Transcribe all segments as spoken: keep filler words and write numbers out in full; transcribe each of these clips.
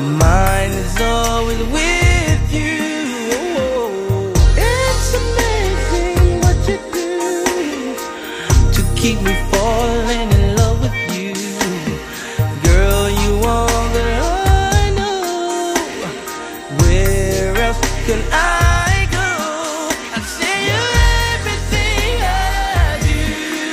mind is always with you. It's amazing what you do to keep me falling in love with you. Girl, you are that I know. Where else can I go? I say you're everything I do.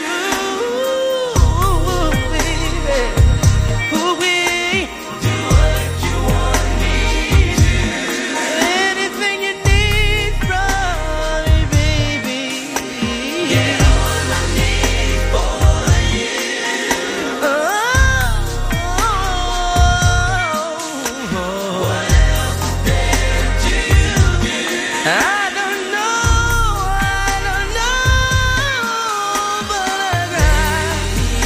Ooh, baby. Ooh, we do what you want me to. Anything you need from me, baby. Get on my knees for you. Oh, what else is there to do? I don't know, I don't know, but I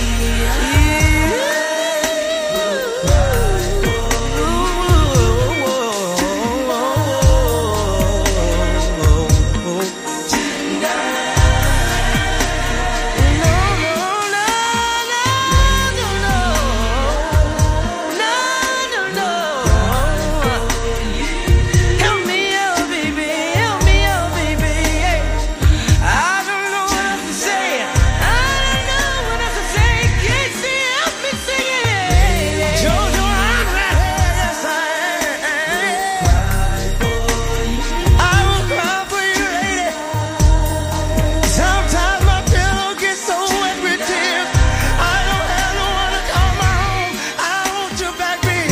help me out, baby, help me out, baby. I don't know what else to say. I don't know what else to say. Casey, help me sing it. Jojo, I'm right here, yes I am. I will cry for you, lady. Sometimes my pillow gets so wet with tears. I don't have no one to call my own. I want you back, baby.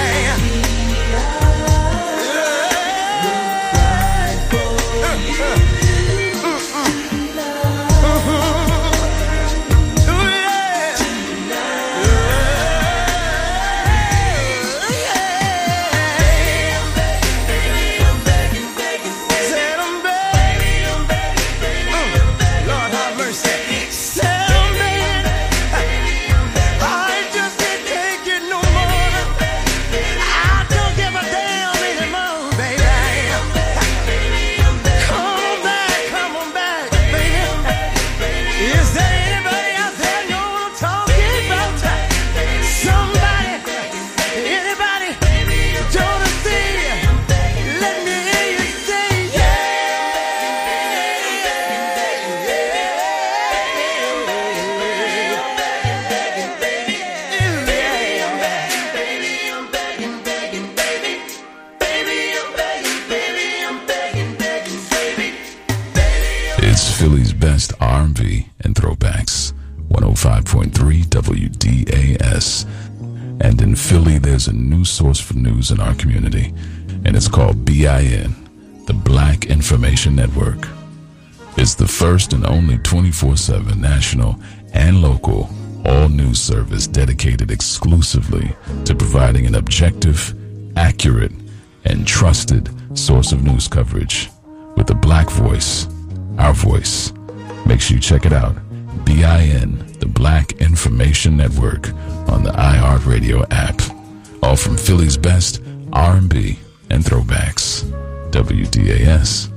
Said I'm begging, Lord have mercy. Said I'm begging, I just can't take it no more. I don't give a damn anymore, baby. Come on back, come on back, baby. Is there anybody out there know what I'm talking about? Somebody, anybody, don't see? Let me hear you say It's Philly's best R and B and throwbacks. one oh five point three W D A S. And in Philly, there's a new source for news in our community, and it's called B I N, the Black Information Network. It's the first and only twenty-four seven national and local all-news service dedicated exclusively to providing an objective, accurate, and trusted source of news coverage with a black voice, our voice. Make sure you check it out. B I N, the Black Information Network, on the iHeartRadio app. All from Philly's best R and B and throwbacks. W D A S.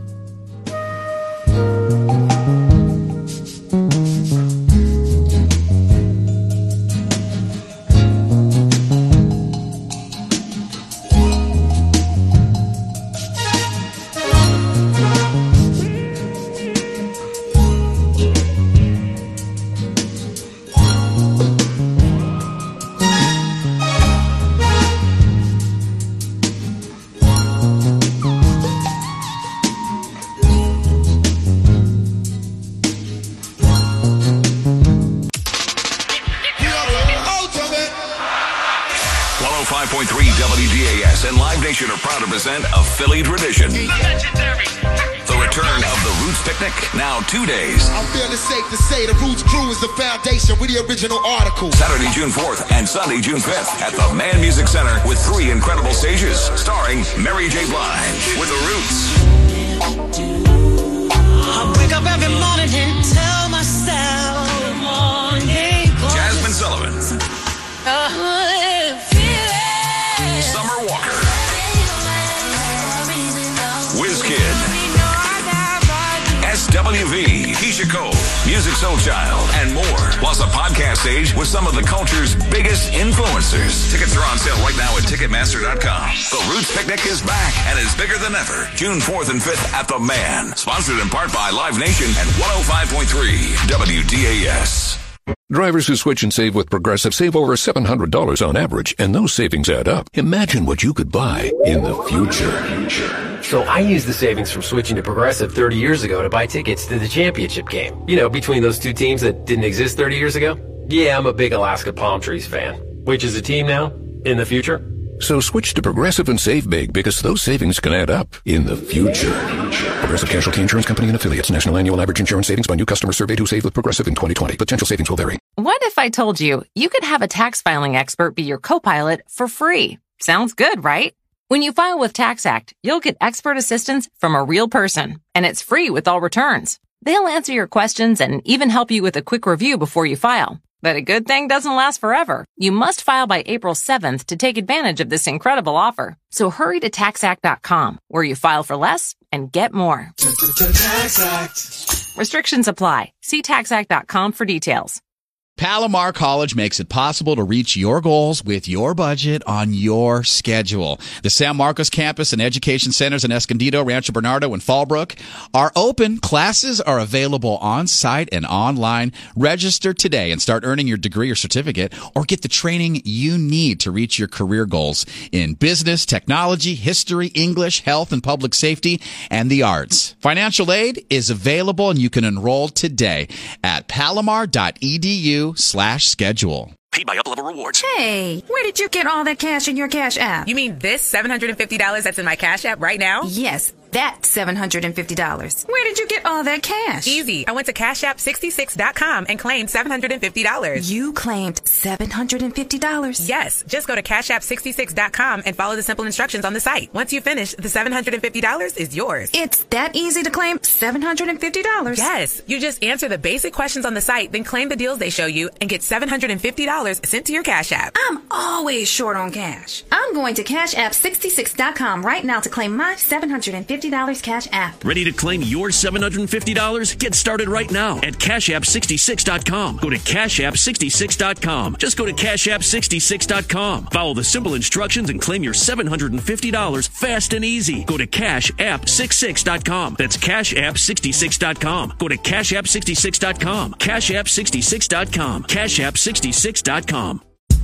one oh five point three W D A S and Live Nation are proud to present a Philly tradition. The return of the Roots Picnic, now two days. I feel it's safe to say the Roots crew is the foundation with the original article. Saturday, June fourth and Sunday, June fifth at the Man Music Center with three incredible stages starring Mary J. Blige with the Roots. I wake up every morning and tell myself, good morning, Jasmine Sullivan. uh, Summer Walker. WizKid. S W V, Keisha Cole, Music Soul Child, and more. Plus a podcast stage with some of the culture's biggest influencers. Tickets are on sale right now at Ticketmaster dot com. The Roots Picnic is back and is bigger than ever. June fourth and fifth at The Man. Sponsored in part by Live Nation and one oh five point three W D A S. Drivers who switch and save with Progressive save over seven hundred dollars on average, and those savings add up. Imagine what you could buy in the future. So I used the savings from switching to Progressive thirty years ago to buy tickets to the championship game. You know, between those two teams that didn't exist thirty years ago. Yeah, I'm a big Alaska Palm Trees fan. Which is a team now? In the future? So switch to Progressive and save big, because those savings can add up in the future. Progressive Casualty Insurance Company and affiliates. National annual average insurance savings by new customers surveyed who saved with Progressive in twenty twenty. Potential savings will vary. What if I told you you could have a tax filing expert be your co-pilot for free? Sounds good, right? When you file with TaxAct, you'll get expert assistance from a real person, and it's free with all returns. They'll answer your questions and even help you with a quick review before you file. But a good thing doesn't last forever. You must file by April seventh to take advantage of this incredible offer. So hurry to tax act dot com, where you file for less and get more. Restrictions apply. See tax act dot com for details. Palomar College makes it possible to reach your goals with your budget on your schedule. The San Marcos campus and education centers in Escondido, Rancho Bernardo, and Fallbrook are open. Classes are available on-site and online. Register today and start earning your degree or certificate, or get the training you need to reach your career goals in business, technology, history, English, health and public safety, and the arts. Financial aid is available, and you can enroll today at palomar dot e d u slash schedule. Paid by Up-Level Rewards. Hey, where did you get all that cash in your Cash App? You mean this seven hundred fifty dollars that's in my Cash App right now? Yes, that seven hundred fifty dollars. Where did you get all that cash? Easy. I went to cash app sixty-six dot com and claimed seven hundred fifty dollars. You claimed seven hundred fifty dollars? Yes. Just go to cash app sixty-six dot com and follow the simple instructions on the site. Once you finish, the seven hundred fifty dollars is yours. It's that easy to claim seven hundred fifty dollars? Yes. You just answer the basic questions on the site, then claim the deals they show you, and get seven hundred fifty dollars sent to your Cash App. I'm always short on cash. I'm going to cash app sixty-six dot com right now to claim my seven hundred fifty dollars Cash App. Ready to claim your seven hundred fifty dollars? Get started right now at cash app sixty-six dot com. Go to cash app sixty-six dot com. Just go to cash app sixty-six dot com. Follow the simple instructions and claim your seven hundred fifty dollars fast and easy. Go to cash app sixty-six dot com. That's cash app sixty-six dot com. Go to cash app sixty-six dot com. cash app sixty-six dot com. cash app sixty-six dot com.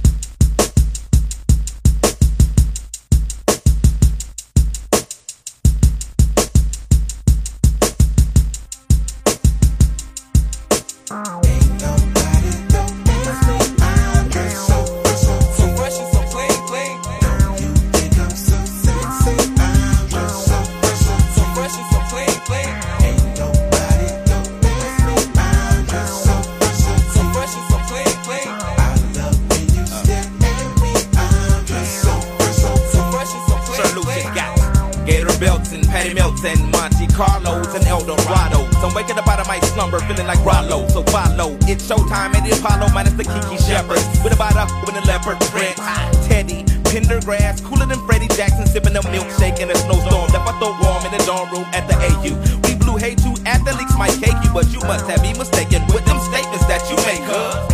and Monte Carlos and El Dorado. So I'm waking up out of my slumber feeling like Rollo. So follow, it's showtime at the Apollo minus the Kiki Shepherd. With about up with a leopard print. Teddy, Pendergrass, cooler than Freddie Jackson, sipping a milkshake in a snowstorm. Left my throat warm in the dorm room at the A U. We blew hay too, athletes might cake you, but you must have me mistaken with them statements that you make, huh?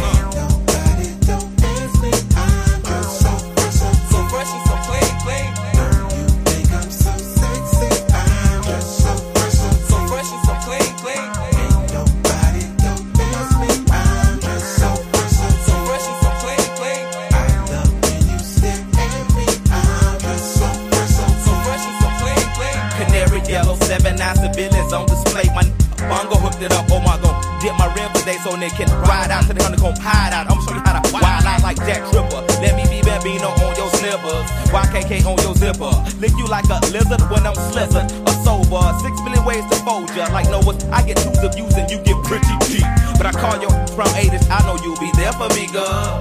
On display, my bongo hooked it up. Oh my god, dip my rim today so they can ride out to the honeycomb hideout. I'm show you how to wild out like Jack Tripper. Let me be Bambino on your slippers, Y K K on your zipper. Lick you like a lizard when I'm slizzard or sober. Six million ways to fold ya. Like Noah, I get twos of views and you get pretty cheap. But I call your from eighties, I know you'll be there for me, girl.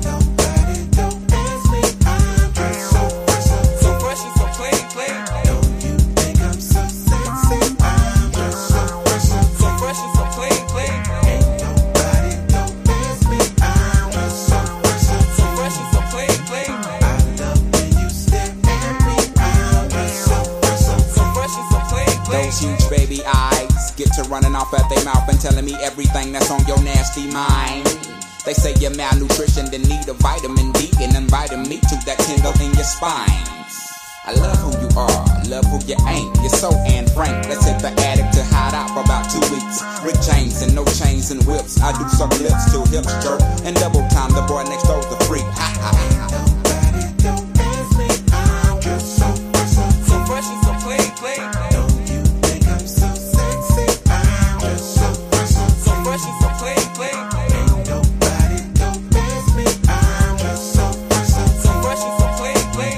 Huge baby eyes get to running off at their mouth and telling me everything that's on your nasty mind. They say you're malnutrition, then need a vitamin D, and inviting me to that tingle in your spine. I love who you are, love who you ain't. You're so Anne Frank. Let's hit the attic to hide out for about two weeks. Rick James and no chains and whips. I do suck lips till hips jerk. And double time, the boy next door's the freak. Ha ha ha. Nobody don't ask me. I'm just so fresh, so, so fresh and so clean, clean. Don't you think I'm so sexy? I'm just so fresh, so, so fresh and so clean, clean. Ain't nobody don't ask me. I'm just so fresh, so, so fresh and so clean, clean.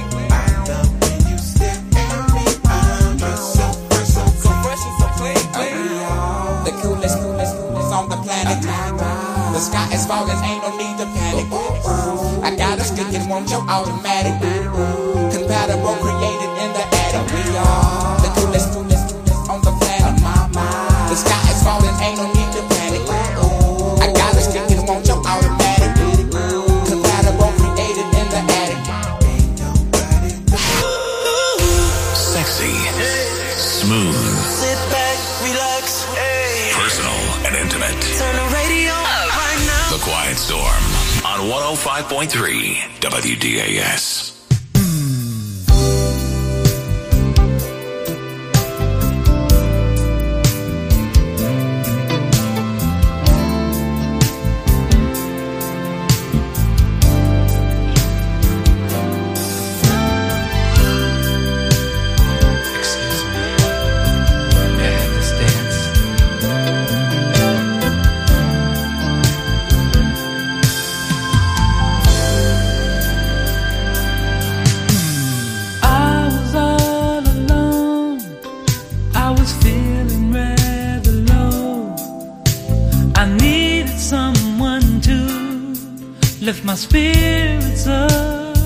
The coolest, coolest, coolest on the planet. The sky is falling, ain't no need to panic. I got a stick and want your automatic. Compatible, created in the attic. We are the coolest, coolest, coolest on the planet. The sky is falling, ain't no need to panic. I got a stick and want your automatic. Compatible, created in the attic. Sexy, smooth, and intimate. Turn the radio up right now. The Quiet Storm on one oh five point three W D A S. Lift my spirits up,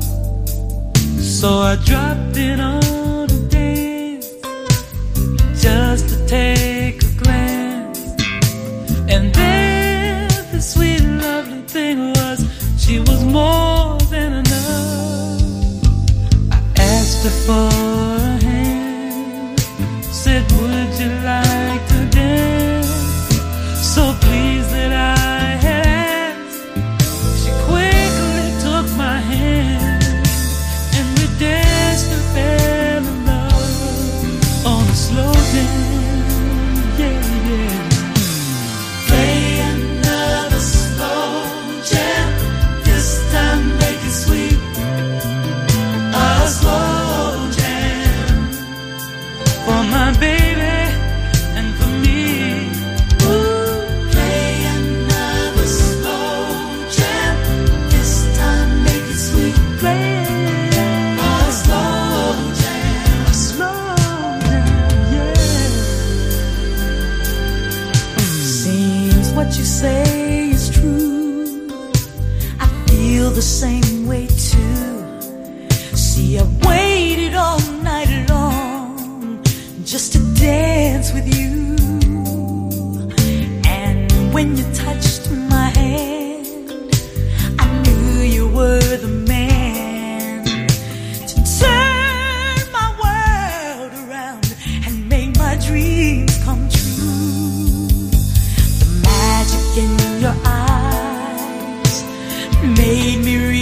so I dropped in on a dance just to take a glance. And then the sweet lovely thing was, she was more than enough. I asked her for a hand, said would you like to dance? So pleased that I had my hand, and we danced and fell in love on a slow dance, yeah, yeah. Play another slow jam, this time make it sweet. A slow jam for my baby and for me. Ooh, play another slow jam, this time make it sweet. Play a slow jam, a slow jam, yeah. Seems what you say is true, I feel the same way too. See, I waited all night long just to dance with you, and when you touched my hand, I knew you were the man to turn my world around and make my dreams come true. The magic in your eyes made me realize